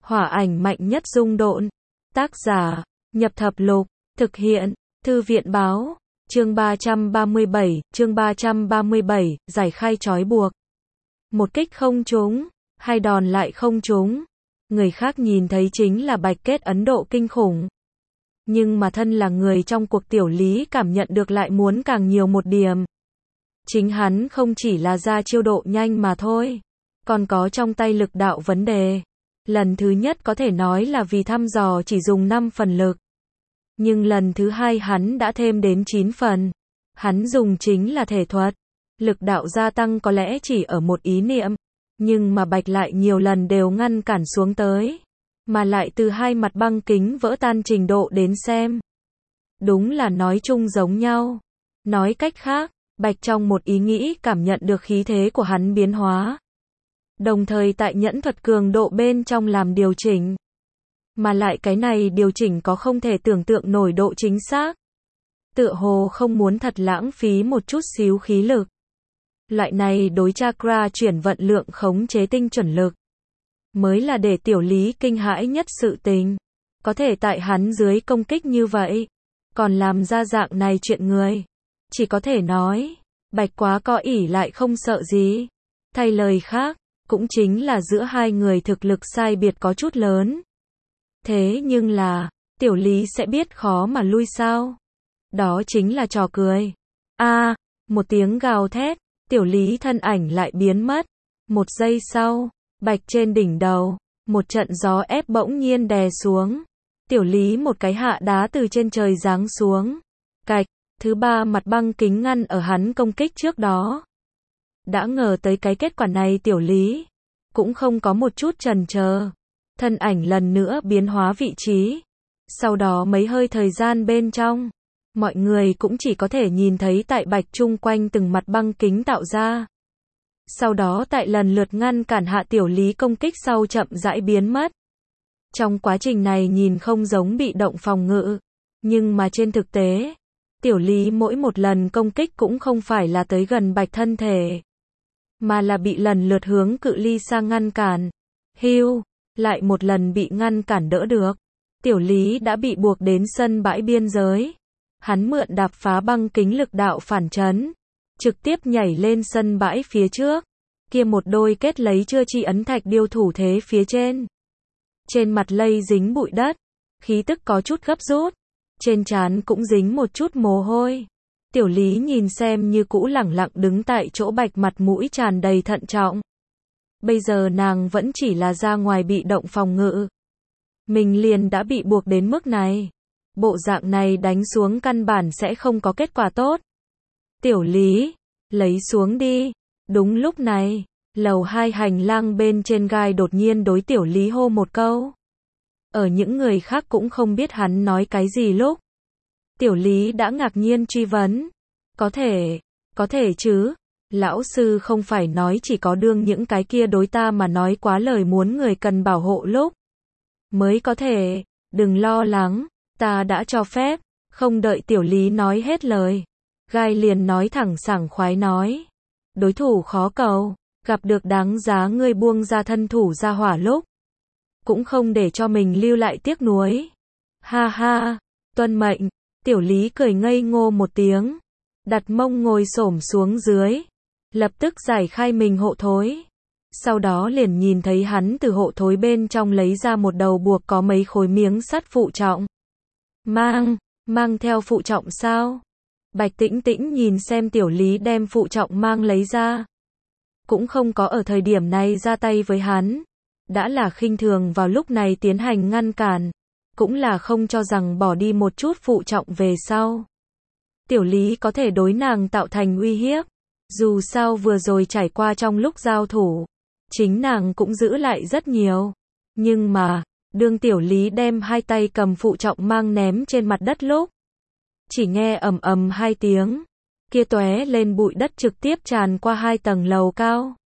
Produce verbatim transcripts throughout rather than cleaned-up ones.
Hỏa ảnh mạnh nhất dung độn. Tác giả, Nhập Thập Lục. Thực hiện, Thư viện báo. Chương ba trăm ba mươi bảy, chương ba trăm ba mươi bảy, giải khai trói buộc. Một kích không trúng, hai đòn lại không trúng. Người khác nhìn thấy chính là Bạch Kết ấn độ kinh khủng. Nhưng mà thân là người trong cuộc, Tiểu Lý cảm nhận được lại muốn càng nhiều một điểm. Chính hắn không chỉ là ra chiêu độ nhanh mà thôi, còn có trong tay lực đạo vấn đề. Lần thứ nhất có thể nói là vì thăm dò chỉ dùng năm phần lực. Nhưng lần thứ hai hắn đã thêm đến chín phần. Hắn dùng chính là thể thuật. Lực đạo gia tăng có lẽ chỉ ở một ý niệm. Nhưng mà Bạch lại nhiều lần đều ngăn cản xuống tới. Mà lại từ hai mặt băng kính vỡ tan trình độ đến xem. Đúng là nói chung giống nhau. Nói cách khác, Bạch trong một ý nghĩ cảm nhận được khí thế của hắn biến hóa. Đồng thời tại nhẫn thuật cường độ bên trong làm điều chỉnh. Mà lại cái này điều chỉnh có không thể tưởng tượng nổi độ chính xác. Tựa hồ không muốn thật lãng phí một chút xíu khí lực. Loại này đối chakra chuyển vận lượng khống chế tinh chuẩn lực. Mới là để Tiểu Lý kinh hãi nhất sự tình. Có thể tại hắn dưới công kích như vậy. Còn làm ra dạng này chuyện người. Chỉ có thể nói, Bạch quá có ỷ lại không sợ gì. Thay lời khác, cũng chính là giữa hai người thực lực sai biệt có chút lớn. Thế nhưng là, Tiểu Lý sẽ biết khó mà lui sao? Đó chính là trò cười. A, à, một tiếng gào thét, Tiểu Lý thân ảnh lại biến mất. Một giây sau, Bạch trên đỉnh đầu, một trận gió ép bỗng nhiên đè xuống. Tiểu Lý một cái hạ đá từ trên trời giáng xuống. Cạch, thứ ba mặt băng kính ngăn ở hắn công kích trước đó. Đã ngờ tới cái kết quả này, Tiểu Lý cũng không có một chút chần chờ. Thân ảnh lần nữa biến hóa vị trí. Sau đó mấy hơi thời gian bên trong, mọi người cũng chỉ có thể nhìn thấy tại Bạch chung quanh từng mặt băng kính tạo ra. Sau đó tại lần lượt ngăn cản hạ Tiểu Lý công kích sau chậm rãi biến mất. Trong quá trình này nhìn không giống bị động phòng ngự, nhưng mà trên thực tế, Tiểu Lý mỗi một lần công kích cũng không phải là tới gần Bạch thân thể, mà là bị lần lượt hướng cự ly xa ngăn cản. Hưu, lại một lần bị ngăn cản đỡ được. Tiểu Lý đã bị buộc đến sân bãi biên giới. Hắn mượn đạp phá băng kính lực đạo phản chấn, trực tiếp nhảy lên sân bãi phía trước. Kia một đôi kết lấy chưa chi ấn thạch điêu thủ thế phía trên. Trên mặt lây dính bụi đất, khí tức có chút gấp rút. Trên trán cũng dính một chút mồ hôi. Tiểu Lý nhìn xem như cũ lẳng lặng đứng tại chỗ, Bạch mặt mũi tràn đầy thận trọng. Bây giờ nàng vẫn chỉ là ra ngoài bị động phòng ngự. Mình liền đã bị buộc đến mức này. Bộ dạng này đánh xuống căn bản sẽ không có kết quả tốt. Tiểu Lý, lấy xuống đi. Đúng lúc này, lầu hai hành lang bên trên gai đột nhiên đối Tiểu Lý hô một câu. Ở những người khác cũng không biết hắn nói cái gì lúc. Tiểu Lý đã ngạc nhiên truy vấn. Có thể, có thể chứ. Lão sư không phải nói chỉ có đương những cái kia đối ta mà nói quá lời muốn người cần bảo hộ lúc mới có thể. Đừng lo lắng, ta đã cho phép. Không đợi Tiểu Lý nói hết lời, gai liền nói thẳng sảng khoái nói. Đối thủ khó cầu, gặp được đáng giá ngươi buông ra thân thủ ra hỏa lúc. Cũng không để cho mình lưu lại tiếc nuối. Ha ha, tuân mệnh. Tiểu Lý cười ngây ngô một tiếng. Đặt mông ngồi xổm xuống dưới. Lập tức giải khai mình hộ thối. Sau đó liền nhìn thấy hắn từ hộ thối bên trong lấy ra một đầu buộc có mấy khối miếng sắt phụ trọng. Mang, mang theo phụ trọng sao? Bạch Tĩnh Tĩnh nhìn xem Tiểu Lý đem phụ trọng mang lấy ra. Cũng không có ở thời điểm này ra tay với hắn. Đã là khinh thường vào lúc này tiến hành ngăn cản. Cũng là không cho rằng bỏ đi một chút phụ trọng về sau. Tiểu Lý có thể đối nàng tạo thành uy hiếp. Dù sao vừa rồi trải qua trong lúc giao thủ, chính nàng cũng giữ lại rất nhiều. Nhưng mà, đương Tiểu Lý đem hai tay cầm phụ trọng mang ném trên mặt đất lúc, chỉ nghe ầm ầm hai tiếng, kia tóe lên bụi đất trực tiếp tràn qua hai tầng lầu cao.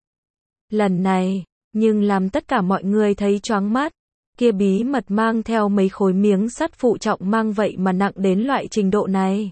Lần này, nhưng làm tất cả mọi người thấy choáng mắt, kia bí mật mang theo mấy khối miếng sắt phụ trọng mang vậy mà nặng đến loại trình độ này.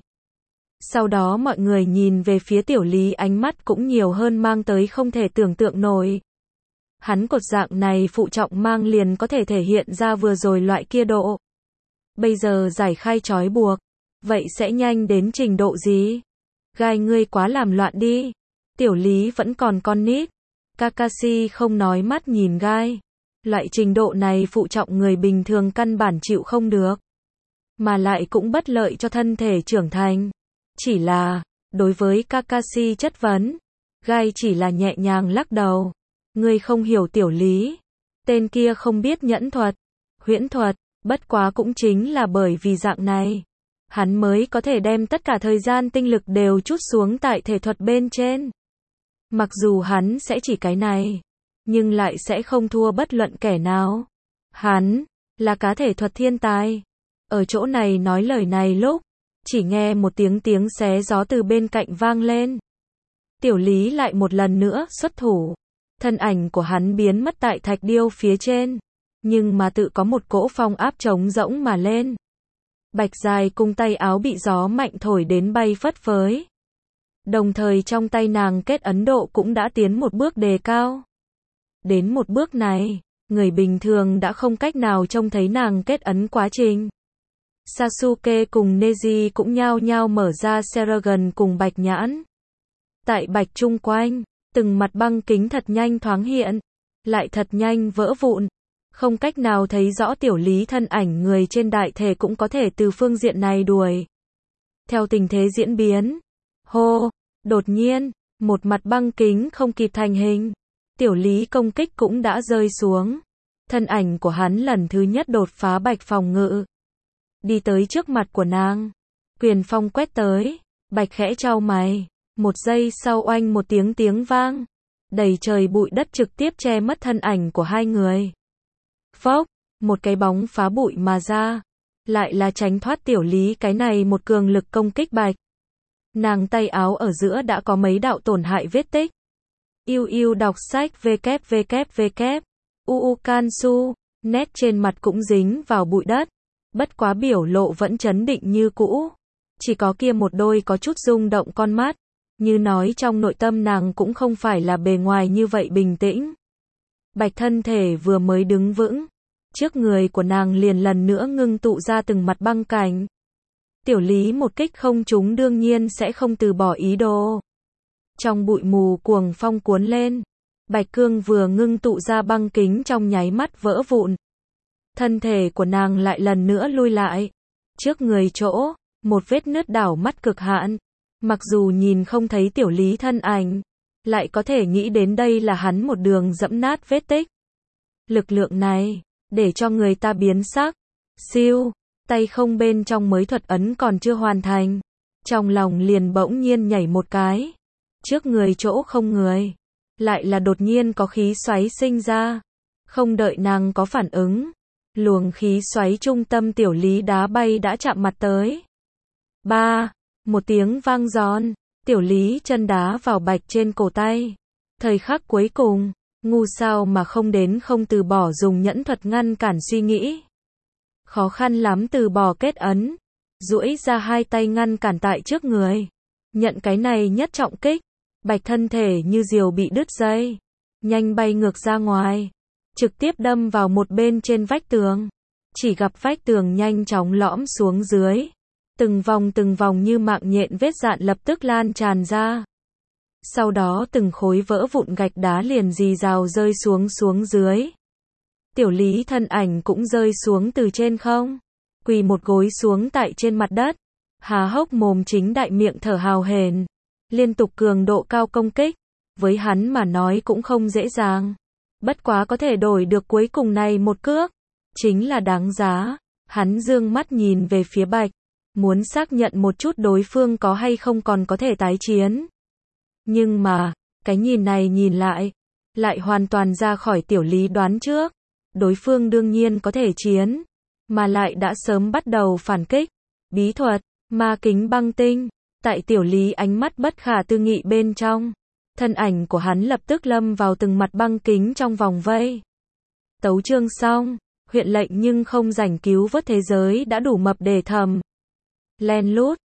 Sau đó mọi người nhìn về phía Tiểu Lý, ánh mắt cũng nhiều hơn mang tới không thể tưởng tượng nổi. Hắn cột dạng này phụ trọng mang liền có thể thể hiện ra vừa rồi loại kia độ. Bây giờ giải khai trói buộc. Vậy sẽ nhanh đến trình độ gì? Gai ngươi quá làm loạn đi. Tiểu Lý vẫn còn con nít. Kakashi không nói mắt nhìn Gai. Loại trình độ này phụ trọng người bình thường căn bản chịu không được. Mà lại cũng bất lợi cho thân thể trưởng thành. Chỉ là, đối với Kakashi chất vấn, Gai chỉ là nhẹ nhàng lắc đầu. Ngươi không hiểu Tiểu Lý. Tên kia không biết nhẫn thuật, huyễn thuật, bất quá cũng chính là bởi vì dạng này. Hắn mới có thể đem tất cả thời gian tinh lực đều trút xuống tại thể thuật bên trên. Mặc dù hắn sẽ chỉ cái này, nhưng lại sẽ không thua bất luận kẻ nào. Hắn là cá thể thuật thiên tài. Ở chỗ này nói lời này lúc, chỉ nghe một tiếng tiếng xé gió từ bên cạnh vang lên. Tiểu Lý lại một lần nữa xuất thủ. Thân ảnh của hắn biến mất tại thạch điêu phía trên, nhưng mà tự có một cỗ phong áp trống rỗng mà lên. Bạch dài cung tay áo bị gió mạnh thổi đến bay phất phới. Đồng thời trong tay nàng kết ấn độ cũng đã tiến một bước đề cao. Đến một bước này, người bình thường đã không cách nào trông thấy nàng kết ấn quá trình. Sasuke cùng Neji cũng nhao nhao mở ra Sharingan cùng Bạch Nhãn. Tại Bạch chung quanh, từng mặt băng kính thật nhanh thoáng hiện, lại thật nhanh vỡ vụn. Không cách nào thấy rõ Tiểu Lý thân ảnh người trên đại thể cũng có thể từ phương diện này đuổi. Theo tình thế diễn biến, hô, đột nhiên, một mặt băng kính không kịp thành hình. Tiểu Lý công kích cũng đã rơi xuống. Thân ảnh của hắn lần thứ nhất đột phá Bạch phòng ngự. Đi tới trước mặt của nàng. Quyền phong quét tới. Bạch khẽ chau mày. Một giây sau oanh một tiếng tiếng vang. Đầy trời bụi đất trực tiếp che mất thân ảnh của hai người. Phốc, một cái bóng phá bụi mà ra. Lại là tránh thoát Tiểu Lý cái này một cường lực công kích Bạch. Nàng tay áo ở giữa đã có mấy đạo tổn hại vết tích. Yêu yêu đọc sách www. uu Kansu, nét trên mặt cũng dính vào bụi đất. Bất quá biểu lộ vẫn trấn định như cũ. Chỉ có kia một đôi có chút rung động con mắt. Như nói trong nội tâm nàng cũng không phải là bề ngoài như vậy bình tĩnh. Bạch thân thể vừa mới đứng vững. Trước người của nàng liền lần nữa ngưng tụ ra từng mặt băng cảnh. Tiểu Lý một kích không trúng đương nhiên sẽ không từ bỏ ý đồ. Trong bụi mù cuồng phong cuốn lên. Bạch cương vừa ngưng tụ ra băng kính trong nháy mắt vỡ vụn. Thân thể của nàng lại lần nữa lui lại. Trước người chỗ, một vết nứt đảo mắt cực hạn. Mặc dù nhìn không thấy Tiểu Lý thân ảnh, lại có thể nghĩ đến đây là hắn một đường dẫm nát vết tích. Lực lượng này, để cho người ta biến sắc. Siêu, tay không bên trong mới thuật ấn còn chưa hoàn thành. Trong lòng liền bỗng nhiên nhảy một cái. Trước người chỗ không người. Lại là đột nhiên có khí xoáy sinh ra. Không đợi nàng có phản ứng. Luồng khí xoáy trung tâm Tiểu Lý đá bay đã chạm mặt tới. Ba, một tiếng vang giòn. Tiểu Lý chân đá vào Bạch trên cổ tay. Thời khắc cuối cùng, ngu sao mà không đến không từ bỏ dùng nhẫn thuật ngăn cản suy nghĩ. Khó khăn lắm từ bỏ kết ấn. Duỗi ra hai tay ngăn cản tại trước người. Nhận cái này nhất trọng kích. Bạch thân thể như diều bị đứt dây. Nhanh bay ngược ra ngoài. Trực tiếp đâm vào một bên trên vách tường. Chỉ gặp vách tường nhanh chóng lõm xuống dưới. Từng vòng từng vòng như mạng nhện vết dạn lập tức lan tràn ra. Sau đó từng khối vỡ vụn gạch đá liền rì rào rơi xuống xuống dưới. Tiểu Lý thân ảnh cũng rơi xuống từ trên không. Quỳ một gối xuống tại trên mặt đất. Há hốc mồm chính đại miệng thở hào hển. Liên tục cường độ cao công kích. Với hắn mà nói cũng không dễ dàng. Bất quá có thể đổi được cuối cùng này một cước. Chính là đáng giá. Hắn dương mắt nhìn về phía Bạch. Muốn xác nhận một chút đối phương có hay không còn có thể tái chiến. Nhưng mà, cái nhìn này nhìn lại. Lại hoàn toàn ra khỏi Tiểu Lý đoán trước. Đối phương đương nhiên có thể chiến. Mà lại đã sớm bắt đầu phản kích. Bí thuật, ma kính băng tinh. Tại Tiểu Lý ánh mắt bất khả tư nghị bên trong. Thân ảnh của hắn lập tức lâm vào từng mặt băng kính trong vòng vây. Tấu chương xong, huyện lệnh nhưng không rảnh cứu vớt thế giới đã đủ mập để thầm. Len lút,